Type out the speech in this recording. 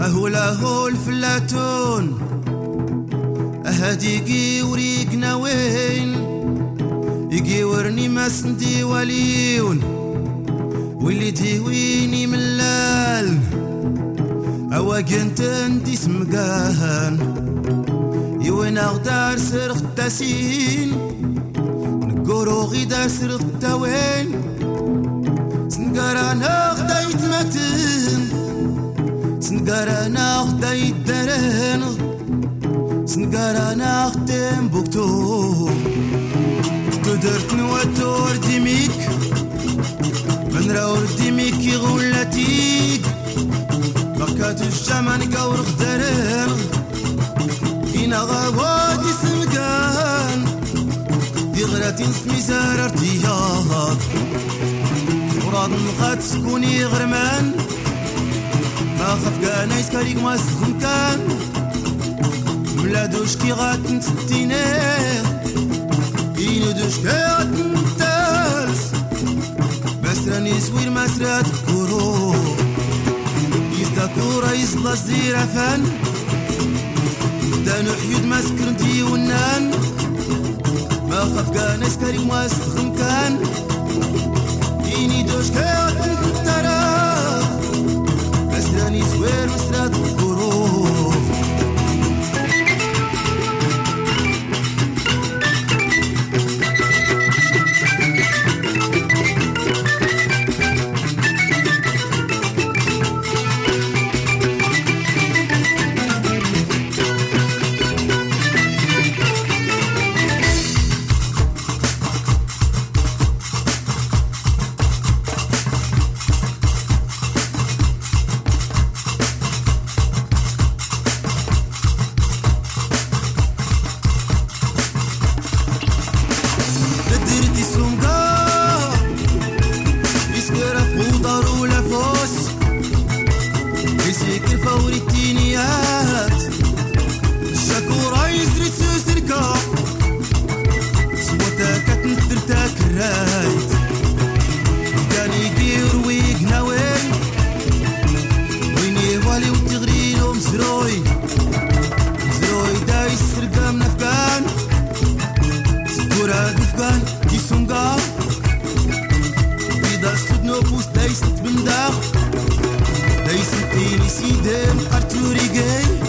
أهو الفلاتون أهديكي وريقنا وين يجي ورني ما سندي وليون واللي تهويني من اللال أوا كنت انتي سمقان يوين أغدار سرق التاسين نقورو غيدا سرق التاوين سنقرانا غدا يتمتن سنقرانا غدا يدرن سنقرانا غدا بوكتو قدرت نواتور ديميك من راور ديميك يغولاتيك بقات الجمان قور غدرن إنا غوادي سمقان دي غراتي نسمي زار ارتياض وراد نقات سكوني غرمان ما خف كان يسكاريك ما سخن كان ملادوش كي غات نتستينير إنو دوش كي غات نتالس بس راني سوير ما سرات كورو يزدا كورا يزلا الزيرة فان دانو حيود ما سكرنتي ونان ما خف كان يسكاريك ما سخن كان إني دوش كي غات نتالس بس راني سوير ما سرات كورو Daysen tini sidem arturi gay